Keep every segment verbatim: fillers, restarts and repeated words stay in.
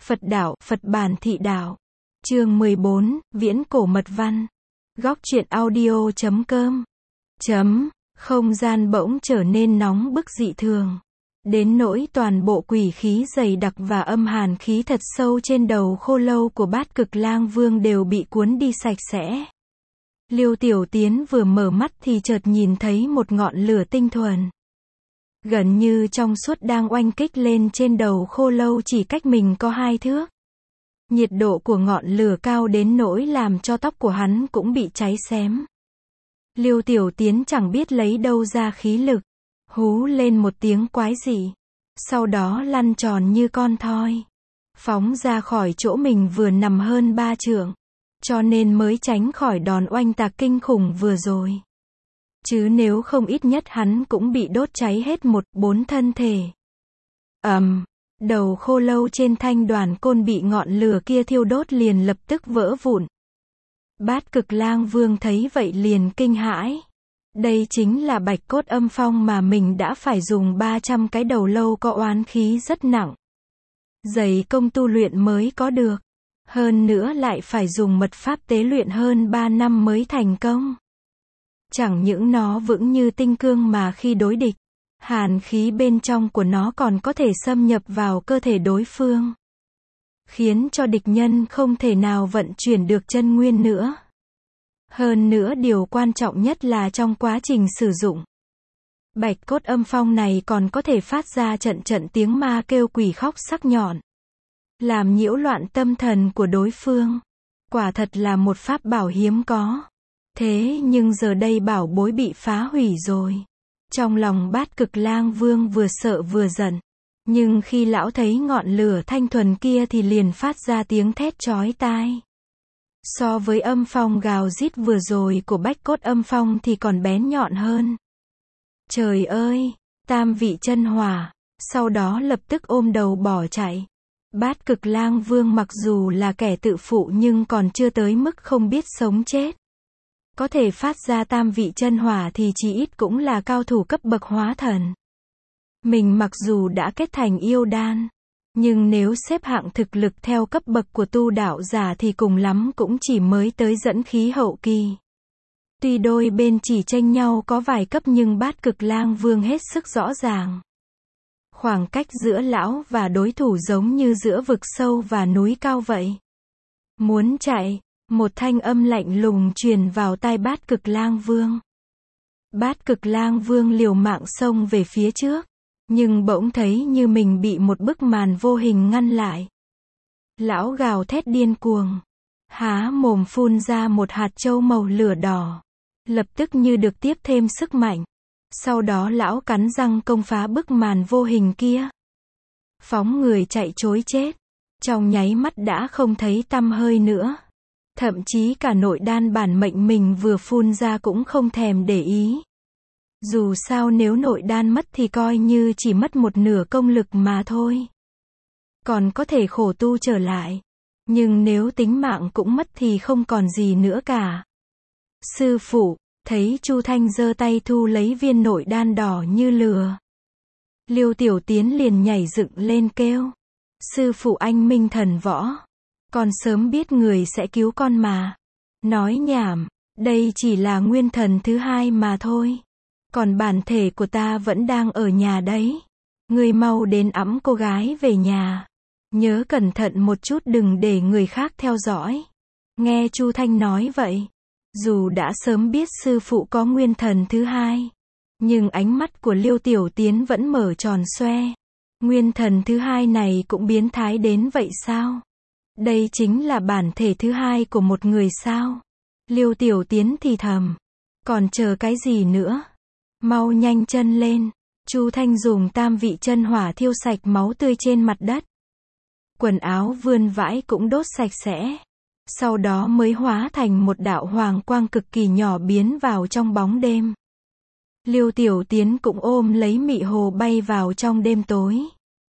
Phật đạo, Phật bản thị đạo. Chương mười bốn, Viễn cổ mật văn. Góc truyện audio chấm com. Chấm, không gian bỗng trở nên nóng bức dị thường. Đến nỗi toàn bộ quỷ khí dày đặc và âm hàn khí thật sâu trên đầu khô lâu của Bát Cực Lang Vương đều bị cuốn đi sạch sẽ. Liêu Tiểu Tiến vừa mở mắt thì chợt nhìn thấy một ngọn lửa tinh thuần, gần như trong suốt đang oanh kích lên trên đầu khô lâu chỉ cách mình có hai thước. Nhiệt độ của ngọn lửa cao đến nỗi làm cho tóc của hắn cũng bị cháy xém. Liêu Tiểu Tiến chẳng biết lấy đâu ra khí lực, hú lên một tiếng quái dị, sau đó lăn tròn như con thoi, phóng ra khỏi chỗ mình vừa nằm hơn ba trượng, cho nên mới tránh khỏi đòn oanh tạc kinh khủng vừa rồi. Chứ nếu không ít nhất hắn cũng bị đốt cháy hết một bốn thân thể. ầm, um, đầu khô lâu trên thanh đoàn côn bị ngọn lửa kia thiêu đốt liền lập tức vỡ vụn. Bát Cực Lang Vương thấy vậy liền kinh hãi. Đây chính là bạch cốt âm phong mà mình đã phải dùng ba trăm cái đầu lâu có oán khí rất nặng, dày công tu luyện mới có được. Hơn nữa lại phải dùng mật pháp tế luyện hơn ba năm mới thành công. Chẳng những nó vững như tinh cương mà khi đối địch, hàn khí bên trong của nó còn có thể xâm nhập vào cơ thể đối phương, khiến cho địch nhân không thể nào vận chuyển được chân nguyên nữa. Hơn nữa điều quan trọng nhất là trong quá trình sử dụng, bạch cốt âm phong này còn có thể phát ra trận trận tiếng ma kêu quỷ khóc sắc nhọn, làm nhiễu loạn tâm thần của đối phương. Quả thật là một pháp bảo hiếm có. Thế nhưng giờ đây bảo bối bị phá hủy rồi. Trong lòng Bát Cực Lang Vương vừa sợ vừa giận. Nhưng khi lão thấy ngọn lửa thanh thuần kia thì liền phát ra tiếng thét chói tai. So với âm phong gào rít vừa rồi của bách cốt âm phong thì còn bén nhọn hơn. Trời ơi! Tam vị chân hỏa. Sau đó lập tức ôm đầu bỏ chạy. Bát Cực Lang Vương mặc dù là kẻ tự phụ nhưng còn chưa tới mức không biết sống chết. Có thể phát ra tam vị chân hỏa thì chỉ ít cũng là cao thủ cấp bậc hóa thần. Mình mặc dù đã kết thành yêu đan, nhưng nếu xếp hạng thực lực theo cấp bậc của tu đạo giả thì cùng lắm cũng chỉ mới tới dẫn khí hậu kỳ. Tuy đôi bên chỉ chênh nhau có vài cấp nhưng Bát Cực Lang Vương hết sức rõ ràng. Khoảng cách giữa lão và đối thủ giống như giữa vực sâu và núi cao vậy. Muốn chạy, một thanh âm lạnh lùng truyền vào tai Bát Cực Lang Vương. Bát Cực Lang Vương liều mạng xông về phía trước, nhưng bỗng thấy như mình bị một bức màn vô hình ngăn lại. Lão gào thét điên cuồng, há mồm phun ra một hạt châu màu lửa đỏ, lập tức như được tiếp thêm sức mạnh. Sau đó lão cắn răng công phá bức màn vô hình kia, phóng người chạy trối chết. Trong nháy mắt đã không thấy tăm hơi nữa. Thậm chí cả nội đan bản mệnh mình vừa phun ra cũng không thèm để ý. Dù sao nếu nội đan mất thì coi như chỉ mất một nửa công lực mà thôi. Còn có thể khổ tu trở lại. Nhưng nếu tính mạng cũng mất thì không còn gì nữa cả. Sư phụ, thấy Chu Thanh giơ tay thu lấy viên nội đan đỏ như lửa. Liêu Tiểu Tiến liền nhảy dựng lên kêu. Sư phụ anh minh thần võ. Con sớm biết người sẽ cứu con mà. Nói nhảm, đây chỉ là nguyên thần thứ hai mà thôi. Còn bản thể của ta vẫn đang ở nhà đấy. Ngươi mau đến ẵm cô gái về nhà. Nhớ cẩn thận một chút đừng để người khác theo dõi. Nghe Chu Thanh nói vậy, dù đã sớm biết sư phụ có nguyên thần thứ hai, nhưng ánh mắt của Liêu Tiểu Tiến vẫn mở tròn xoe. Nguyên thần thứ hai này cũng biến thái đến vậy sao? Đây chính là bản thể thứ hai của một người sao? Liêu Tiểu Tiến thì thầm. Còn chờ cái gì nữa? Mau nhanh chân lên. Chu Thanh dùng tam vị chân hỏa thiêu sạch máu tươi trên mặt đất. Quần áo vươn vãi cũng đốt sạch sẽ. Sau đó mới hóa thành một đạo hoàng quang cực kỳ nhỏ biến vào trong bóng đêm. Liêu Tiểu Tiến cũng ôm lấy Mị Hồ bay vào trong đêm tối.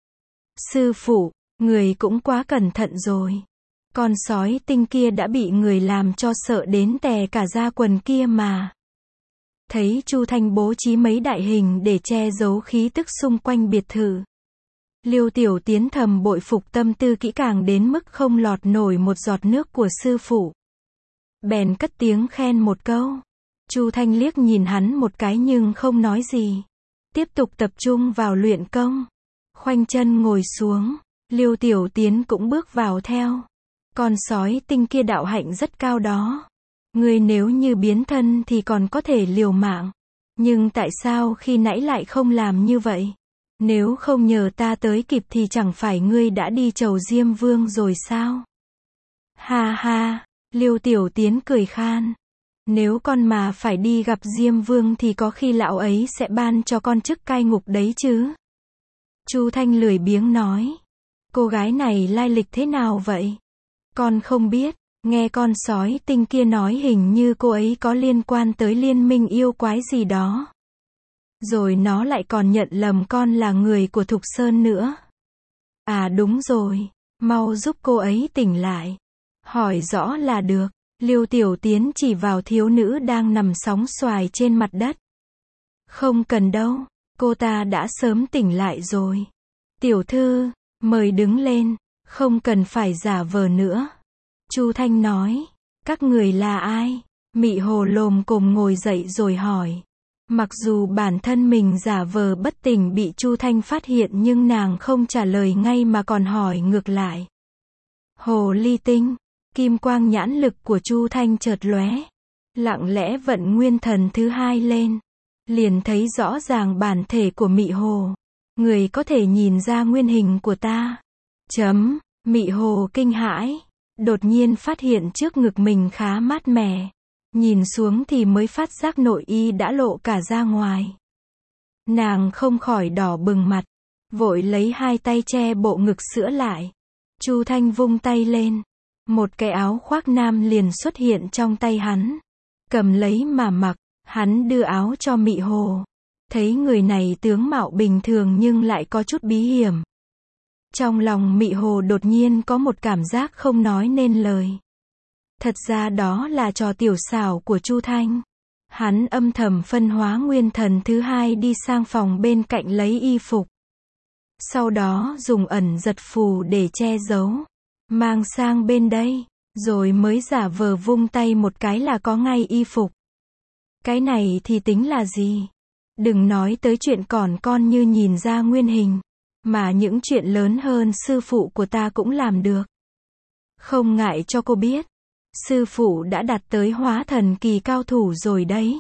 Sư phụ, người cũng quá cẩn thận rồi. Con sói tinh kia đã bị người làm cho sợ đến tè cả da quần kia mà. Thấy Chu Thanh bố trí mấy đại hình để che giấu khí tức xung quanh biệt thự. Liêu Tiểu Tiến thầm bội phục tâm tư kỹ càng đến mức không lọt nổi một giọt nước của sư phụ. Bèn cất tiếng khen một câu. Chu Thanh liếc nhìn hắn một cái nhưng không nói gì. Tiếp tục tập trung vào luyện công. Khoanh chân ngồi xuống, Liêu Tiểu Tiến cũng bước vào theo. Con sói tinh kia đạo hạnh rất cao đó. Ngươi nếu như biến thân thì còn có thể liều mạng. Nhưng tại sao khi nãy lại không làm như vậy? Nếu không nhờ ta tới kịp thì chẳng phải ngươi đã đi chầu Diêm Vương rồi sao? Ha ha, Liêu Tiểu Tiến cười khan. Nếu con mà phải đi gặp Diêm Vương thì có khi lão ấy sẽ ban cho con chức cai ngục đấy chứ. Chu Thanh lười biếng nói. Cô gái này lai lịch thế nào vậy? Con không biết, nghe con sói tinh kia nói hình như cô ấy có liên quan tới liên minh yêu quái gì đó. Rồi nó lại còn nhận lầm con là người của Thục Sơn nữa. À đúng rồi, mau giúp cô ấy tỉnh lại. Hỏi rõ là được. Liêu Tiểu Tiến chỉ vào thiếu nữ đang nằm sóng xoài trên mặt đất. Không cần đâu, cô ta đã sớm tỉnh lại rồi. Tiểu thư, mời đứng lên, không cần phải giả vờ nữa. Chu Thanh nói, các người là ai? Mị Hồ lồm cồm ngồi dậy rồi hỏi. Mặc dù bản thân mình giả vờ bất tỉnh bị Chu Thanh phát hiện nhưng nàng không trả lời ngay mà còn hỏi ngược lại. Hồ ly tinh. Kim quang nhãn lực của Chu Thanh chợt lóe, lặng lẽ vận nguyên thần thứ hai lên, liền thấy rõ ràng bản thể của Mị Hồ. Người có thể nhìn ra nguyên hình của ta. Chấm, Mị Hồ kinh hãi, đột nhiên phát hiện trước ngực mình khá mát mẻ. Nhìn xuống thì mới phát giác nội y đã lộ cả ra ngoài. Nàng không khỏi đỏ bừng mặt, vội lấy hai tay che bộ ngực sữa lại. Chu Thanh vung tay lên. Một cái áo khoác nam liền xuất hiện trong tay hắn. Cầm lấy mà mặc, hắn đưa áo cho Mị Hồ. Thấy người này tướng mạo bình thường nhưng lại có chút bí hiểm. Trong lòng Mị Hồ đột nhiên có một cảm giác không nói nên lời. Thật ra đó là trò tiểu xảo của Chu Thanh. Hắn âm thầm phân hóa nguyên thần thứ hai đi sang phòng bên cạnh lấy y phục. Sau đó dùng ẩn giật phù để che giấu. Mang sang bên đây, rồi mới giả vờ vung tay một cái là có ngay y phục. Cái này thì tính là gì? Đừng nói tới chuyện còn con như nhìn ra nguyên hình, mà những chuyện lớn hơn sư phụ của ta cũng làm được. Không ngại cho cô biết, sư phụ đã đạt tới hóa thần kỳ cao thủ rồi đấy.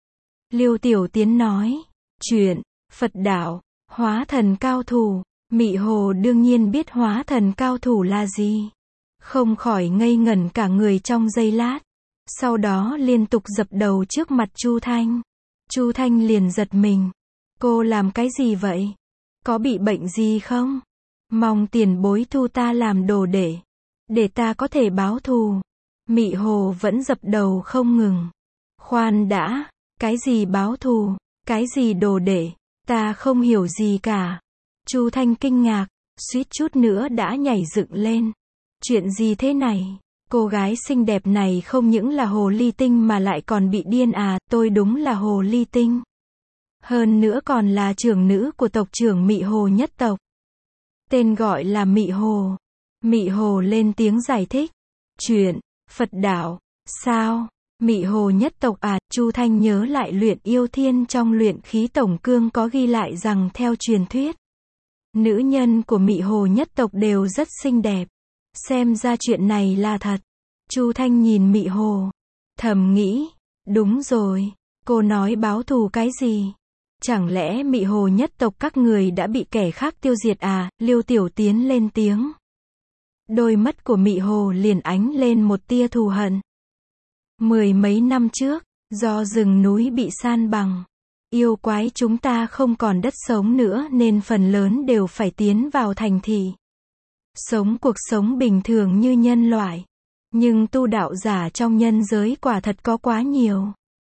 Liêu Tiểu Tiến nói, chuyện, Phật đạo, hóa thần cao thủ. Mị Hồ đương nhiên biết hóa thần cao thủ là gì. Không khỏi ngây ngẩn cả người trong giây lát. Sau đó liên tục dập đầu trước mặt Chu Thanh. Chu Thanh liền giật mình. Cô làm cái gì vậy? Có bị bệnh gì không? Mong tiền bối thu ta làm đồ đệ, để ta có thể báo thù. Mị Hồ vẫn dập đầu không ngừng. Khoan đã, cái gì báo thù, cái gì đồ đệ, ta không hiểu gì cả. Chu Thanh kinh ngạc, suýt chút nữa đã nhảy dựng lên. Chuyện gì thế này? Cô gái xinh đẹp này không những là hồ ly tinh mà lại còn bị điên à? Tôi đúng là hồ ly tinh. Hơn nữa còn là trưởng nữ của tộc trưởng Mị Hồ nhất tộc. Tên gọi là Mị Hồ. Mị Hồ lên tiếng giải thích. Chuyện, Phật đạo, sao? Mị Hồ nhất tộc à? Chu Thanh nhớ lại luyện yêu thiên trong luyện khí tổng cương có ghi lại rằng theo truyền thuyết, nữ nhân của Mị Hồ nhất tộc đều rất xinh đẹp. Xem ra chuyện này là thật. Chu Thanh nhìn Mị Hồ, thầm nghĩ, đúng rồi, cô nói báo thù cái gì? Chẳng lẽ Mị Hồ nhất tộc các người đã bị kẻ khác tiêu diệt à? Liêu Tiểu Tiến lên tiếng. Đôi mắt của Mị Hồ liền ánh lên một tia thù hận. Mười mấy năm trước, do rừng núi bị san bằng, yêu quái chúng ta không còn đất sống nữa nên phần lớn đều phải tiến vào thành thị. Sống cuộc sống bình thường như nhân loại. Nhưng tu đạo giả trong nhân giới quả thật có quá nhiều.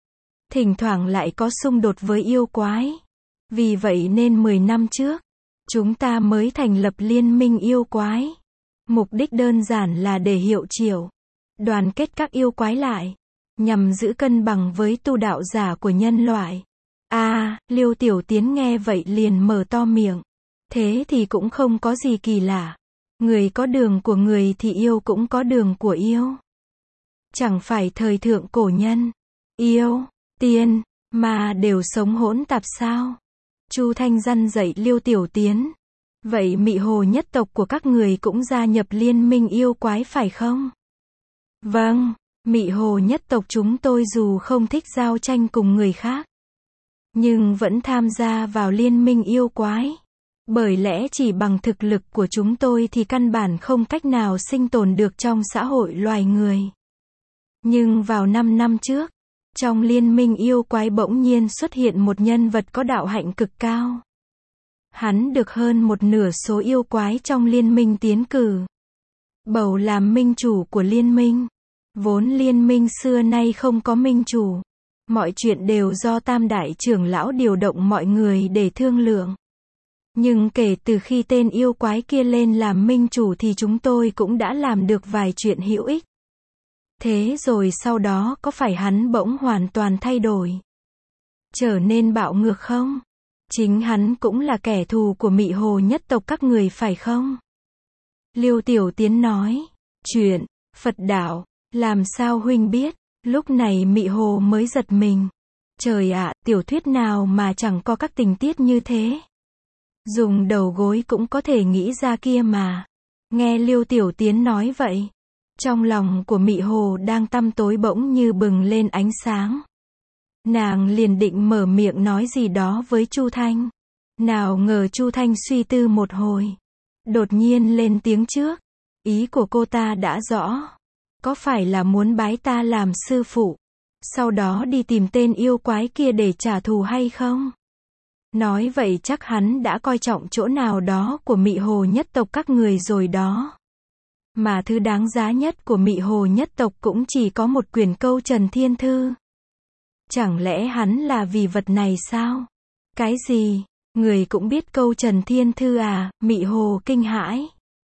Thỉnh thoảng lại có xung đột với yêu quái. Vì vậy nên mười năm trước, chúng ta mới thành lập liên minh yêu quái. Mục đích đơn giản là để hiệu triệu, đoàn kết các yêu quái lại, nhằm giữ cân bằng với tu đạo giả của nhân loại. À, Liêu Tiểu Tiến nghe vậy liền mở to miệng. Thế thì cũng không có gì kỳ lạ. Người có đường của người thì yêu cũng có đường của yêu. Chẳng phải thời thượng cổ nhân, yêu, tiên, mà đều sống hỗn tạp sao? Chu Thanh răn dạy Liêu Tiểu Tiến. Vậy Mị Hồ nhất tộc của các người cũng gia nhập liên minh yêu quái phải không? Vâng, Mị Hồ nhất tộc chúng tôi dù không thích giao tranh cùng người khác, nhưng vẫn tham gia vào liên minh yêu quái. Bởi lẽ chỉ bằng thực lực của chúng tôi thì căn bản không cách nào sinh tồn được trong xã hội loài người. Nhưng vào năm năm trước, trong liên minh yêu quái bỗng nhiên xuất hiện một nhân vật có đạo hạnh cực cao. Hắn được hơn một nửa số yêu quái trong liên minh tiến cử, bầu làm minh chủ của liên minh. Vốn liên minh xưa nay không có minh chủ. Mọi chuyện đều do Tam Đại trưởng lão điều động mọi người để thương lượng. Nhưng kể từ khi tên yêu quái kia lên làm minh chủ thì chúng tôi cũng đã làm được vài chuyện hữu ích. Thế rồi sau đó có phải hắn bỗng hoàn toàn thay đổi, trở nên bạo ngược không? Chính hắn cũng là kẻ thù của Mị Hồ nhất tộc các người phải không? Liêu Tiểu Tiến nói. Chuyện Phật đạo, làm sao huynh biết? Lúc này Mị Hồ mới giật mình. Trời ạ, tiểu thuyết nào mà chẳng có các tình tiết như thế? Dùng đầu gối cũng có thể nghĩ ra kia mà. Nghe Liêu Tiểu Tiến nói vậy, trong lòng của Mị Hồ đang tăm tối bỗng như bừng lên ánh sáng. Nàng liền định mở miệng nói gì đó với Chu Thanh. Nào ngờ Chu Thanh suy tư một hồi, đột nhiên lên tiếng trước. Ý của cô ta đã rõ. Có phải là muốn bái ta làm sư phụ, sau đó đi tìm tên yêu quái kia để trả thù hay không? Nói vậy chắc hắn đã coi trọng chỗ nào đó của Mị Hồ nhất tộc các người rồi đó. Mà thứ đáng giá nhất của Mị Hồ nhất tộc cũng chỉ có một quyển câu Trần Thiên Thư. Chẳng lẽ hắn là vì vật này sao? Cái gì? Người cũng biết câu Trần Thiên Thư à? Mị Hồ kinh hãi,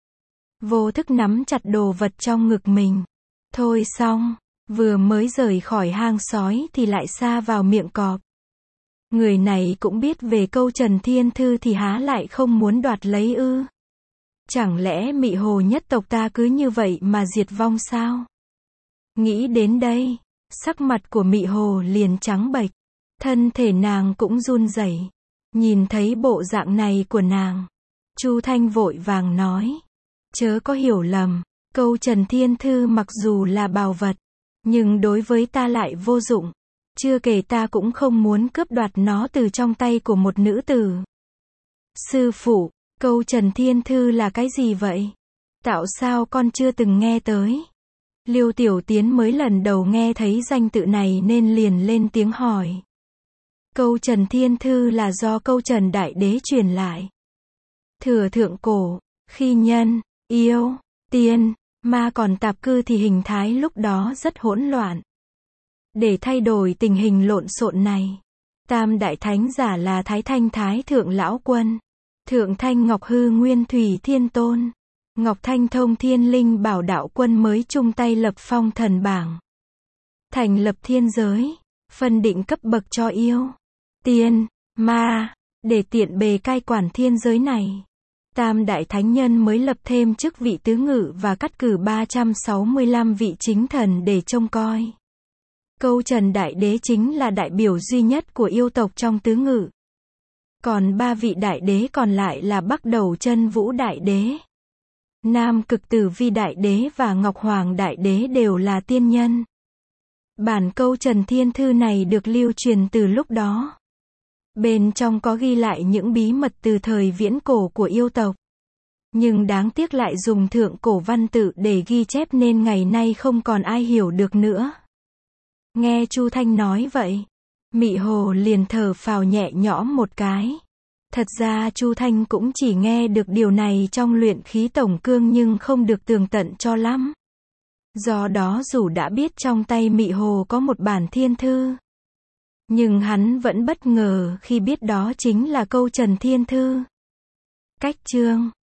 vô thức nắm chặt đồ vật trong ngực mình. Thôi xong, vừa mới rời khỏi hang sói thì lại sa vào miệng cọp. Người này cũng biết về câu Trần Thiên Thư thì há lại không muốn đoạt lấy ư? Chẳng lẽ Mị Hồ nhất tộc ta cứ như vậy mà diệt vong sao? Nghĩ đến đây, sắc mặt của Mị Hồ liền trắng bệch, thân thể nàng cũng run rẩy. Nhìn thấy bộ dạng này của nàng, Chu Thanh vội vàng nói. Chớ có hiểu lầm, câu Trần Thiên Thư mặc dù là báu vật, nhưng đối với ta lại vô dụng. Chưa kể ta cũng không muốn cướp đoạt nó từ trong tay của một nữ tử. Sư phụ, câu Trần Thiên Thư là cái gì vậy? Tạo sao con chưa từng nghe tới? Liêu Tiểu Tiến mới lần đầu nghe thấy danh tự này nên liền lên tiếng hỏi. Câu Trần Thiên Thư là do câu Trần Đại Đế truyền lại. Thừa thượng cổ, khi nhân, yêu, tiên, ma còn tạp cư thì hình thái lúc đó rất hỗn loạn. Để thay đổi tình hình lộn xộn này, Tam Đại Thánh Giả là Thái Thanh Thái Thượng Lão Quân, Thượng Thanh Ngọc Hư Nguyên Thủy Thiên Tôn, Ngọc Thanh Thông Thiên Linh Bảo Đạo Quân mới chung tay lập phong thần bảng, thành lập thiên giới, phân định cấp bậc cho yêu, tiên, ma, để tiện bề cai quản thiên giới này. Tam Đại Thánh Nhân mới lập thêm chức vị tứ ngự và cắt cử ba trăm sáu mươi lăm vị chính thần để trông coi. Câu Trần Đại Đế chính là đại biểu duy nhất của yêu tộc trong tứ ngự. Còn ba vị đại đế còn lại là Bắc Đầu Chân Vũ Đại Đế, Nam Cực Tử Vi Đại Đế và Ngọc Hoàng Đại Đế đều là tiên nhân. Bản câu Trần Thiên Thư này được lưu truyền từ lúc đó. Bên trong có ghi lại những bí mật từ thời viễn cổ của yêu tộc. Nhưng đáng tiếc lại dùng thượng cổ văn tự để ghi chép nên ngày nay không còn ai hiểu được nữa. Nghe Chu Thanh nói vậy, Mị Hồ liền thở phào nhẹ nhõm một cái. Thật ra Chu Thanh cũng chỉ nghe được điều này trong luyện khí tổng cương nhưng không được tường tận cho lắm. Do đó dù đã biết trong tay Mị Hồ có một bản thiên thư, nhưng hắn vẫn bất ngờ khi biết đó chính là câu Trần Thiên Thư. Cách chương